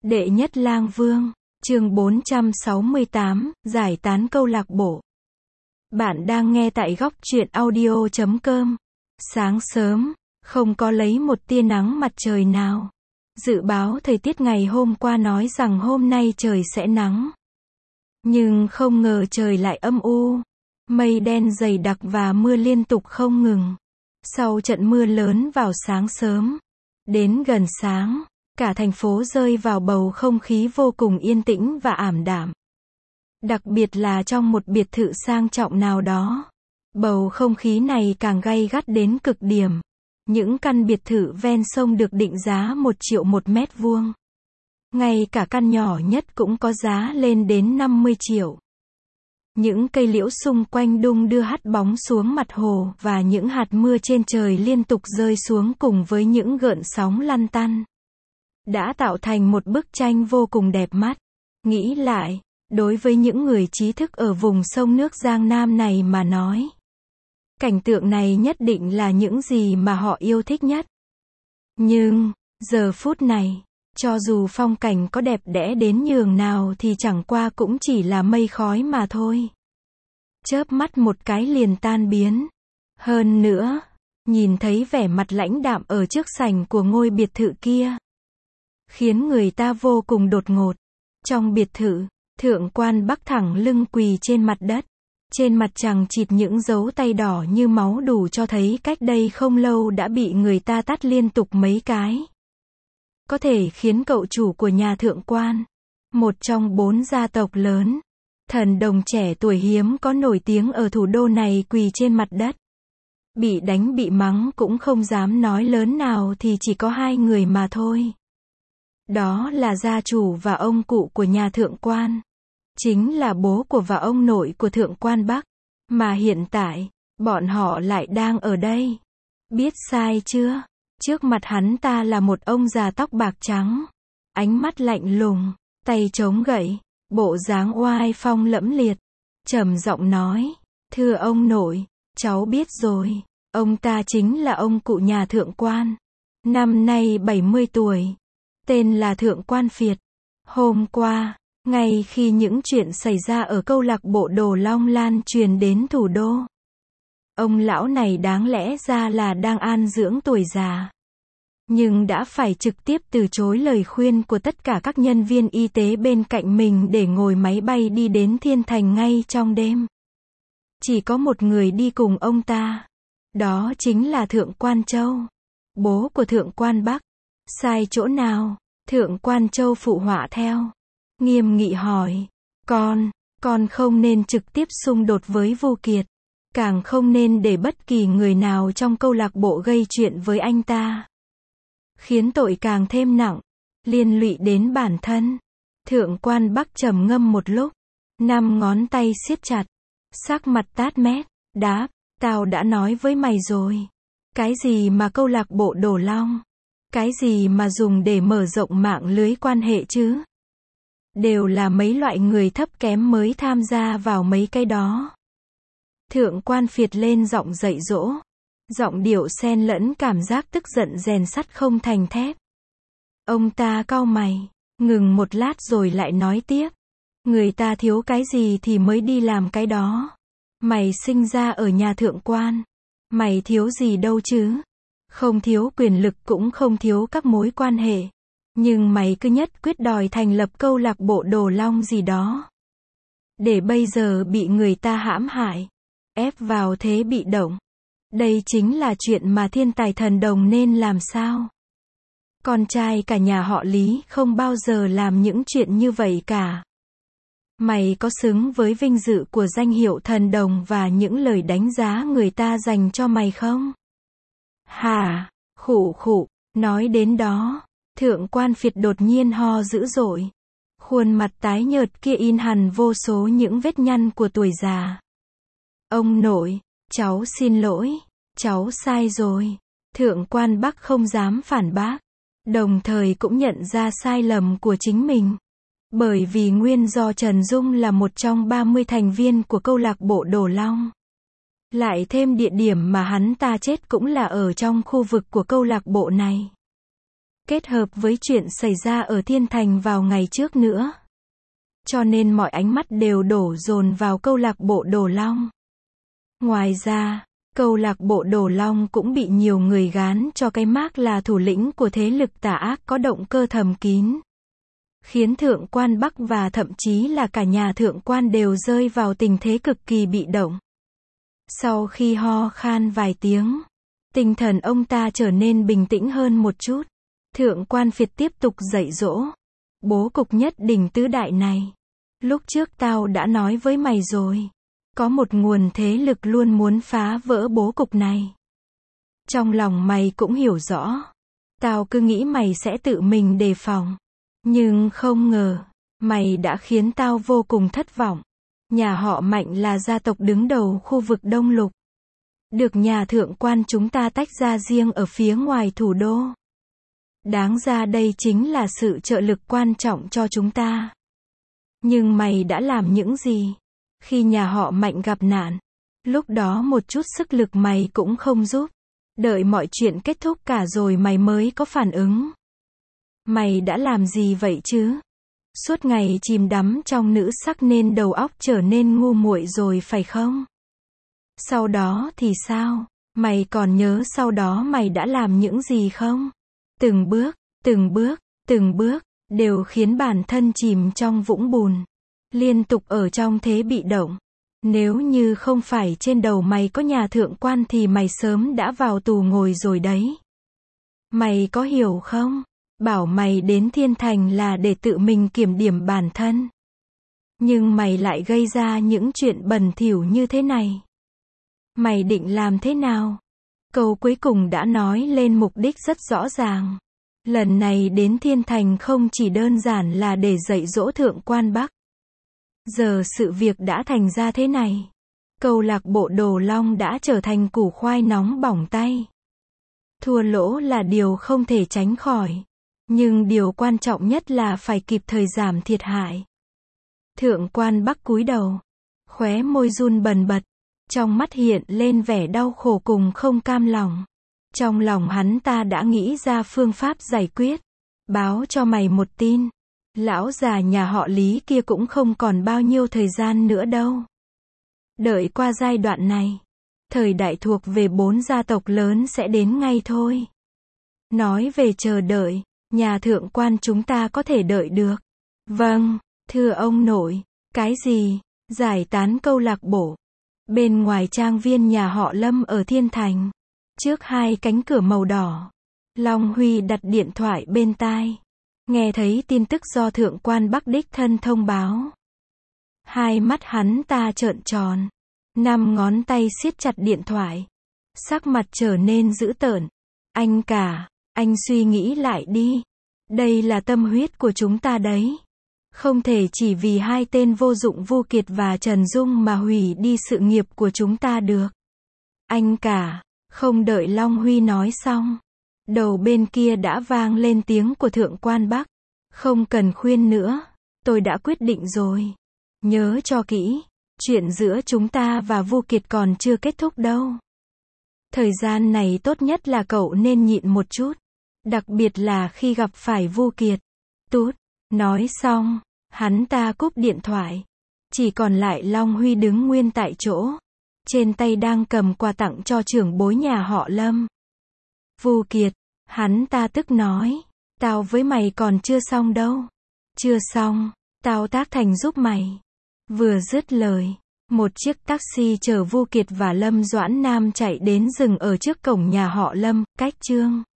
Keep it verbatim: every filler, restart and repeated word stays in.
Đệ nhất lang vương, chương bốn trăm sáu mươi tám, giải tán câu lạc bộ. Bạn đang nghe tại góc truyện audio chấm com. Sáng sớm, không có lấy một tia nắng mặt trời nào. Dự báo thời tiết ngày hôm qua nói rằng hôm nay trời sẽ nắng. Nhưng không ngờ trời lại âm u. Mây đen dày đặc và mưa liên tục không ngừng. Sau trận mưa lớn vào sáng sớm, đến gần sáng, cả thành phố rơi vào bầu không khí vô cùng yên tĩnh và ảm đạm. Đặc biệt là trong một biệt thự sang trọng nào đó. Bầu không khí này càng gay gắt đến cực điểm. Những căn biệt thự ven sông được định giá một triệu một mét vuông. Ngay cả căn nhỏ nhất cũng có giá lên đến năm mươi triệu. Những cây liễu xung quanh đung đưa hắt bóng xuống mặt hồ và những hạt mưa trên trời liên tục rơi xuống cùng với những gợn sóng lăn tăn. Đã tạo thành một bức tranh vô cùng đẹp mắt. Nghĩ lại, đối với những người trí thức ở vùng sông nước Giang Nam này mà nói, cảnh tượng này nhất định là những gì mà họ yêu thích nhất. Nhưng, giờ phút này, cho dù phong cảnh có đẹp đẽ đến nhường nào thì chẳng qua cũng chỉ là mây khói mà thôi. Chớp mắt một cái liền tan biến. Hơn nữa, nhìn thấy vẻ mặt lãnh đạm ở trước sảnh của ngôi biệt thự kia, khiến người ta vô cùng đột ngột. Trong biệt thự, thượng quan Bắc thẳng lưng quỳ trên mặt đất. Trên mặt chằng chịt những dấu tay đỏ như máu đủ cho thấy cách đây không lâu đã bị người ta tát liên tục mấy cái. Có thể khiến cậu chủ của nhà thượng quan, một trong bốn gia tộc lớn, thần đồng trẻ tuổi hiếm có nổi tiếng ở thủ đô này quỳ trên mặt đất. Bị đánh bị mắng cũng không dám nói lớn nào thì chỉ có hai người mà thôi. Đó là gia chủ và ông cụ của nhà thượng quan. Chính là bố của và ông nội của thượng quan Bắc. Mà hiện tại, bọn họ lại đang ở đây. Biết sai chưa? Trước mặt hắn ta là một ông già tóc bạc trắng. Ánh mắt lạnh lùng, tay chống gậy, bộ dáng oai phong lẫm liệt. Trầm giọng nói, thưa ông nội, cháu biết rồi. Ông ta chính là ông cụ nhà thượng quan. Năm nay bảy mươi tuổi. Tên là Thượng quan Phiệt. Hôm qua, ngay khi những chuyện xảy ra ở câu lạc bộ Đồ Long lan truyền đến thủ đô, ông lão này đáng lẽ ra là đang an dưỡng tuổi già, nhưng đã phải trực tiếp từ chối lời khuyên của tất cả các nhân viên y tế bên cạnh mình để ngồi máy bay đi đến Thiên Thành ngay trong đêm. Chỉ có một người đi cùng ông ta. Đó chính là Thượng quan Châu, bố của Thượng quan Bắc. Sai chỗ nào? Thượng quan Châu phụ họa theo. Nghiêm nghị hỏi, con, con không nên trực tiếp xung đột với Vu Kiệt. Càng không nên để bất kỳ người nào trong câu lạc bộ gây chuyện với anh ta. Khiến tội càng thêm nặng, liên lụy đến bản thân. Thượng quan Bắc trầm ngâm một lúc, năm ngón tay siết chặt, sắc mặt tát mét, đáp, tao đã nói với mày rồi. Cái gì mà câu lạc bộ Đồ Long? Cái gì mà dùng để mở rộng mạng lưới quan hệ chứ? Đều là mấy loại người thấp kém mới tham gia vào mấy cái đó. Thượng quan Phiệt lên giọng dạy dỗ. Giọng điệu xen lẫn cảm giác tức giận rèn sắt không thành thép. Ông ta cau mày, ngừng một lát rồi lại nói tiếp. Người ta thiếu cái gì thì mới đi làm cái đó. Mày sinh ra ở nhà thượng quan. Mày thiếu gì đâu chứ? Không thiếu quyền lực cũng không thiếu các mối quan hệ. Nhưng mày cứ nhất quyết đòi thành lập câu lạc bộ Đồ Long gì đó. Để bây giờ bị người ta hãm hại, ép vào thế bị động. Đây chính là chuyện mà thiên tài thần đồng nên làm sao? Con trai cả nhà họ Lý không bao giờ làm những chuyện như vậy cả. Mày có xứng với vinh dự của danh hiệu thần đồng và những lời đánh giá người ta dành cho mày không? Hả? Khụ khụ, nói đến đó, Thượng quan Phiệt đột nhiên ho dữ dội. Khuôn mặt tái nhợt kia in hằn vô số những vết nhăn của tuổi già. Ông nội, cháu xin lỗi, cháu sai rồi. Thượng quan Bắc không dám phản bác, đồng thời cũng nhận ra sai lầm của chính mình. Bởi vì nguyên do Trần Dung là một trong ba mươi thành viên của câu lạc bộ Đồ Long. Lại thêm địa điểm mà hắn ta chết cũng là ở trong khu vực của câu lạc bộ này. kết hợp với chuyện xảy ra ở Thiên Thành vào ngày trước nữa. Cho nên mọi ánh mắt đều đổ dồn vào câu lạc bộ Đồ Long. Ngoài ra, câu lạc bộ Đồ Long cũng bị nhiều người gán cho cái mác là thủ lĩnh của thế lực tà ác có động cơ thầm kín. Khiến thượng quan Bắc và thậm chí là cả nhà thượng quan đều rơi vào tình thế cực kỳ bị động. Sau khi ho khan vài tiếng, tinh thần ông ta trở nên bình tĩnh hơn một chút. Thượng quan Việt tiếp tục dạy dỗ. Bố cục nhất đỉnh tứ đại này. Lúc trước tao đã nói với mày rồi. Có một nguồn thế lực luôn muốn phá vỡ bố cục này. Trong lòng mày cũng hiểu rõ. Tao cứ nghĩ mày sẽ tự mình đề phòng. Nhưng không ngờ, mày đã khiến tao vô cùng thất vọng. Nhà họ Mạnh là gia tộc đứng đầu khu vực Đông Lục. Được nhà thượng quan chúng ta tách ra riêng ở phía ngoài thủ đô. Đáng ra đây chính là sự trợ lực quan trọng cho chúng ta. Nhưng mày đã làm những gì? Khi nhà họ Mạnh gặp nạn, lúc đó một chút sức lực mày cũng không giúp. Đợi mọi chuyện kết thúc cả rồi mày mới có phản ứng. Mày đã làm gì vậy chứ? Suốt ngày chìm đắm trong nữ sắc nên đầu óc trở nên ngu muội rồi phải không? Sau đó thì sao? Mày còn nhớ sau đó mày đã làm những gì không? Từng bước, từng bước, từng bước, đều khiến bản thân chìm trong vũng bùn. Liên tục ở trong thế bị động. Nếu như không phải trên đầu mày có nhà thượng quan thì mày sớm đã vào tù ngồi rồi đấy. Mày có hiểu không? Bảo mày đến Thiên Thành là để tự mình kiểm điểm bản thân. Nhưng mày lại gây ra những chuyện bẩn thỉu như thế này. Mày định làm thế nào? Câu cuối cùng đã nói lên mục đích rất rõ ràng. Lần này đến Thiên Thành không chỉ đơn giản là để dạy dỗ thượng quan Bắc. Giờ sự việc đã thành ra thế này. Câu lạc bộ Đồ Long đã trở thành củ khoai nóng bỏng tay. Thua lỗ là điều không thể tránh khỏi. Nhưng điều quan trọng nhất là phải kịp thời giảm thiệt hại. Thượng quan Bắc cúi đầu. Khóe môi run bần bật. Trong mắt hiện lên vẻ đau khổ cùng không cam lòng. Trong lòng hắn ta đã nghĩ ra phương pháp giải quyết. Báo cho mày một tin. Lão già nhà họ Lý kia cũng không còn bao nhiêu thời gian nữa đâu. Đợi qua giai đoạn này, thời đại thuộc về bốn gia tộc lớn sẽ đến ngay thôi. Nói về chờ đợi, nhà thượng quan chúng ta có thể đợi được. Vâng, thưa ông nội. Cái gì? Giải tán câu lạc bộ. Bên ngoài trang viên nhà họ Lâm ở Thiên Thành. Trước hai cánh cửa màu đỏ. Long Huy đặt điện thoại bên tai. Nghe thấy tin tức do thượng quan Bắc đích thân thông báo. Hai mắt hắn ta trợn tròn. Năm ngón tay siết chặt điện thoại. Sắc mặt trở nên dữ tợn. Anh cả, anh suy nghĩ lại đi. Đây là tâm huyết của chúng ta đấy. Không thể chỉ vì hai tên vô dụng Vu Kiệt và Trần Dung mà hủy đi sự nghiệp của chúng ta được. Anh cả, không đợi Long Huy nói xong. Đầu bên kia đã vang lên tiếng của thượng quan Bắc. Không cần khuyên nữa, tôi đã quyết định rồi. Nhớ cho kỹ, chuyện giữa chúng ta và Vu Kiệt còn chưa kết thúc đâu. Thời gian này tốt nhất là cậu nên nhịn một chút. Đặc biệt là khi gặp phải Vu Kiệt. Tút, nói xong, hắn ta cúp điện thoại. Chỉ còn lại Long Huy đứng nguyên tại chỗ. Trên tay đang cầm quà tặng cho trưởng bối nhà họ Lâm. Vu Kiệt, hắn ta tức nói. Tao với mày còn chưa xong đâu. Chưa xong, tao tác thành giúp mày. Vừa dứt lời, một chiếc taxi chở Vu Kiệt và Lâm Doãn Nam chạy đến dừng ở trước cổng nhà họ Lâm, cách Trương